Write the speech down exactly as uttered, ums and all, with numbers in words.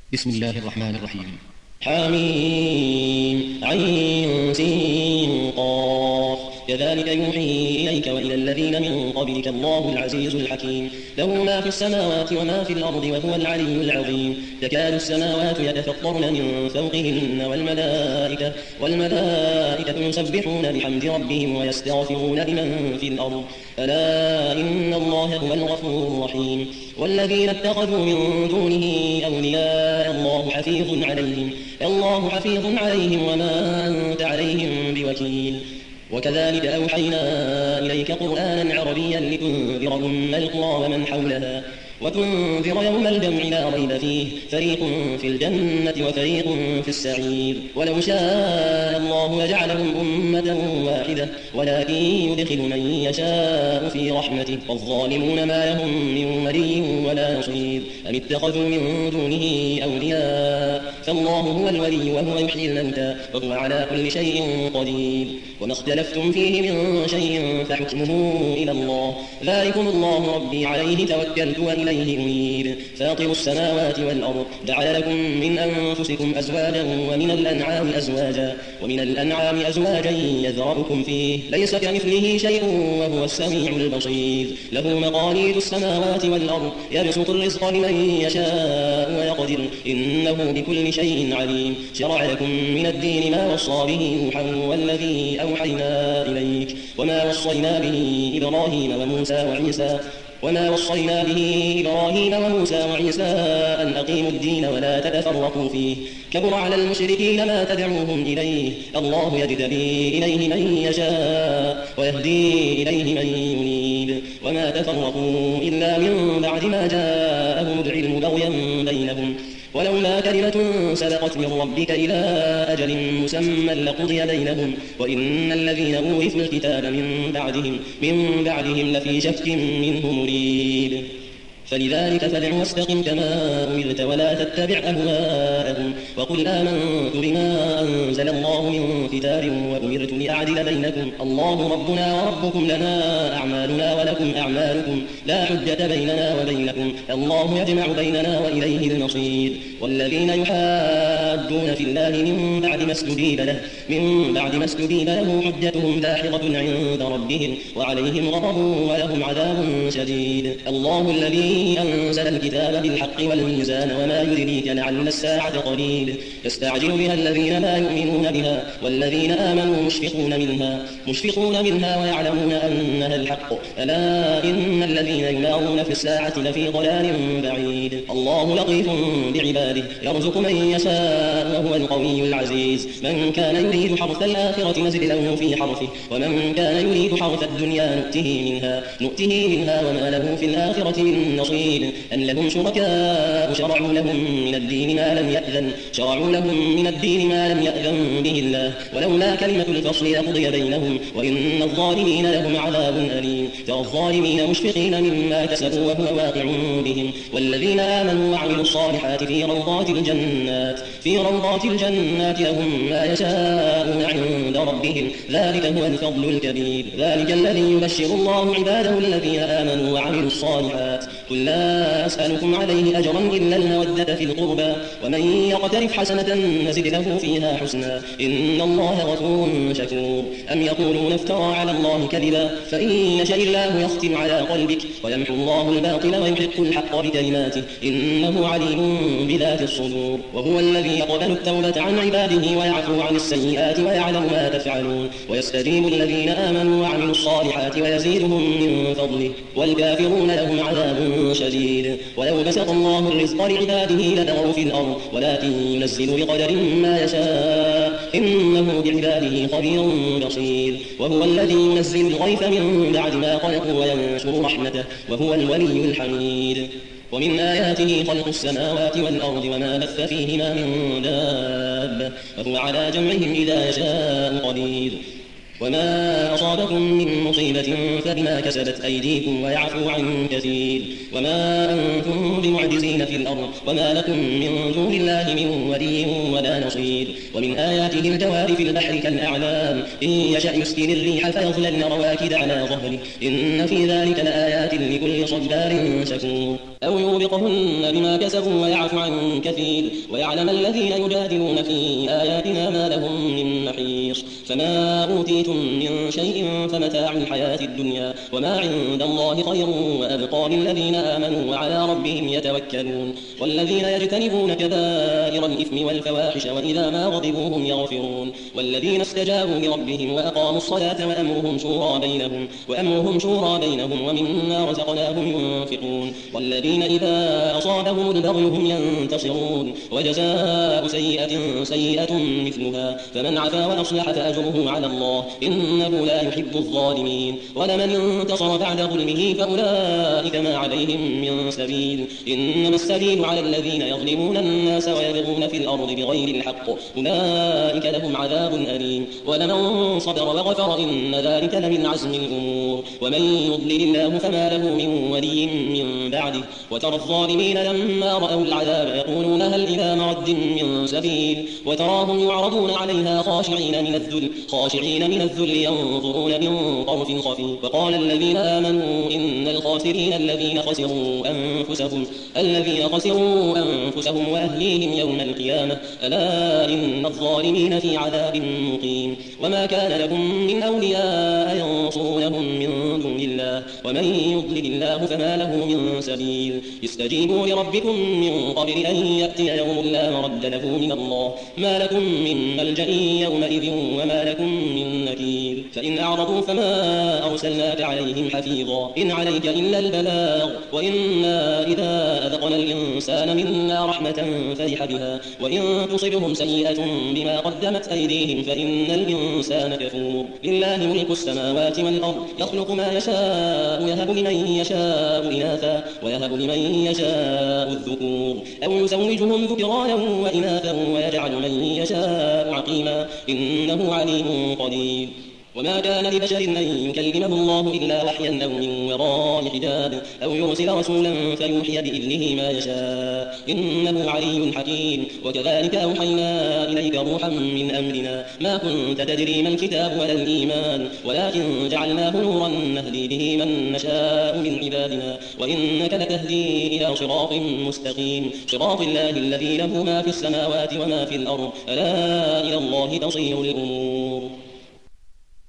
بسم الله الرحمن الرحيم. حميم عين سين قاف كذلك يوحي إليك وإلى الذين من قبلك الله العزيز الحكيم له ما في السماوات وما في الأرض وهو العلي العظيم تكاد السماوات يتفطرن من فوقهن والملائكة والملائكة يسبحون بحمد ربهم ويستغفرون لمن في الأرض ألا إن الله هو الغفور الرحيم والذين اتخذوا من دونه أولياء الله حفيظ عليهم الله حفيظ عليهم وما أنت عليهم بوكيل وكذلك أوحينا إليك قرآنا عربيا لتنذر أم القرى ومن حولها وتنذر يوم الجمع لا ريب فيه فريق في الجنة وفريق في السعير ولو شاء الله لجعلهم أمة واحدة ولكن يدخل من يشاء في رحمته والظالمون ما لهم من ولي ولا نصير أم اتخذوا من دونه أولياء فالله هو الولي وهو يحيي الموتى وهو على كل شيء قدير وما اختلفتم فيه من شيء فحكمه إلى الله ذلكم الله ربي عليه توكلت وإليه أنيب فاطر السماوات والأرض جعل لكم من أنفسكم أزواجا ومن الأنعام أزواجا ومن الأنعام أزواجا يذرأكم فيه ليس كمثله شيء وهو السميع البصير له مقاليد السماوات والأرض يبسط الرزق لمن يشاء ويقدر إنه بكل شيء عليم شرع لكم من الدين ما وصى به نوحا والذي أوحينا إليك وما وصينا به إبراهيم وموسى وعيسى وما وصينا به إبراهيم وموسى وعيسى أن أقيموا الدين ولا تتفرقوا فيه كبر على المشركين ما تدعوهم إليه الله يجتبي إليه من يشاء ويهدي إليه من ينيب وما تفرقوا إلا من بعد ما جاءهم العلم بغيا بينهم ولولا كلمة سبقت من ربك إلى أجل مسمى لقضي بينهم وإن الذين أورثوا الكتاب من بعدهم من بعدهم لفي شك منه مريب فلذلك فادع واستقم كما أمرت ولا تتبع أهواءهم وقل آمنت بما أنزل الله من كتاب وأمرت لأعدل بينكم الله ربنا وربكم لنا أعمالنا ولكم أعمالكم لا حجة بيننا وبينكم الله يجمع بيننا وإليه المصير والذين يحادون في الله من بعد ما استجيب له من بعد ما استجيب له حجتهم داحضة عند ربهم وعليهم غضب ولهم عذاب شديد الله الذي أنزل الكتاب بالحق والميزان وما يدريك لعل الساعة قريب يستعجل بها الذين لا يؤمنون بها والذين آمنوا مشفقون منها مشفقون منها ويعلمون أنها الحق ألا إن الذين يمارون في الساعة لفي ضلال بعيد الله لطيف بعباده يرزق من يشاء وهو القوي العزيز من كان يريد حرث الآخرة نزد له في حرثه ومن كان يريد حرث الدنيا نؤته منها نؤته منها وما له في الآخرة من نصيب أن لهم شركاء شرعوا لهم من الدين ما لم يأذن شرعوا لهم من الدين ما لم يأذن به الله ولولا كلمة الفصل لقضي بينهم وإن الظالمين لهم عذاب أليم ترى الظالمين مشفقين مما كسبوا وهو واقع بهم والذين آمنوا وعملوا الصالحات في روضات الجنات في روضات الجنات لهم ما يشاءون عند ربهم ذلك هو الفضل الكبير ذلك الذي يبشر الله عباده الذين آمنوا وعملوا الصالحات قل لا أسألكم عليه أجرا إلا المودة في القربى ومن يقترف حسنة نزد له فيها حسنا إن الله غفور شكور أم يقولون افترى على الله كذبا فإن يشاء الله يختم على قلبك ويمحو الله الباطل ويحق الحق بكلماته إنه عليم بذات الصدور وهو الذي يقبل التوبة عن عباده ويعفو عن السيئات ويعلم ما تفعلون ويستجيب الذين آمنوا وعملوا الصالحات ويزيدهم من فضله والكافرون لهم عذاب شديد ولو بسط الله الرزق لعباده لبغوا في الأرض ولكن ينزل بقدر ما يشاء إنه بعباده خبير بصير وهو الذي ينزل الغيث من بعد ما قنطوا وينشر رحمته وهو الولي الحميد ومن آياته خلق السماوات والأرض وما بث فيهما من دابة وهو على جمعهم إذا يشاء قدير وما أصابكم من مصيبة فبما كسبت أيديكم ويعفو عن كثير وما أنتم بمعجزين في الأرض وما لكم من دون الله من ولي ولا نصير ومن آياته الجوار في البحر كالأعلام إن يشأ يسكن الريح فيظللن رواكد على ظهره إن في ذلك لآيات لكل صبار شكور أو يوبقهن بما كسبوا ويعفو عن كثير ويعلم الذين يجادلون في آياتنا ما لهم من محيص. فما أوتيتم من شيء فمتاع الحياة الدنيا وما عند الله خير وأبقى للذين آمنوا وعلى ربهم يتوكلون. والذين يجتنبون كبائر الإثم والفواحش وإذا ما غضبوا هم يغفرون. والذين استجابوا لربهم وأقاموا الصلاة وأمرهم شورى بينهم وأمرهم شورى بينهم ومما رزقناهم ينفقون. والذين إذا أصابهم البغي هم ينتصرون. وجزاء سيئة سيئة مثلها فمن عفا وأصلح فأجره على الله إنه لا يحب الظالمين. ولمن انتصر بعد ظلمه فأولئك ما عليهم من سبيل إنما السبيل على الذين يظلمون الناس ويبغون في الأرض بغير الحق أولئك لهم عذاب أليم. ولمن صبر وغفر إن ذلك لمن عزم الأمور. ومن يضلل الله فما له من ولي من بعده. وترى الظالمين لما رأوا العذاب يقولون هل إلى مرد من سبيل وتراهم يعرضون عليها خاشعين من الذل خاشعين من الذل ينظرون من طرف خفي. وقال الذين آمنوا إن الخاسرين الذين خسروا أنفسهم الذين خسروا أنفسهم وأهليهم يوم القيامة ألا إن الظالمين في عذاب مقيم. وما كان لهم من أولياء ينصرونهم من دون الله ومن يضلل الله فما له من سبيل. استجيبوا لربكم من قبل أن يأتي يوم لا مرد له من الله ما لكم من ملجأ يومئذ وما لكم من نكير. فإن أعرضوا فما أرسلناك عليهم حفيظا إن عليك إلا البلاغ وإنا إذا أذقنا الإنسان منا رحمة فرح بها وإن تصبهم سيئة بما قدمت أيديهم فإن الإنسان كفور. لله ملك السماوات والأرض يخلق ما يشاء يهب لمن يشاء إناثا ويهب لمن يشاء الذكور أو يزوجهم ذكرانا وإناثا ويجعل من يشاء عقيما إنه عليم قدير. وما كان لبشر أن يكلمه الله إلا وحيا أو من وراء حجاب أو يرسل رسولا فيوحي بإذنه ما يشاء إنه علي حكيم. وكذلك أوحينا إليك روحا من أمرنا ما كنت تدري ما الكتاب ولا الإيمان ولكن جعلناه نورا نهدي به من نشاء من عبادنا وإنك لتهدي إلى صراط مستقيم صراط الله الذي له ما في السماوات وما في الأرض ألا إلى الله تصير الأمور.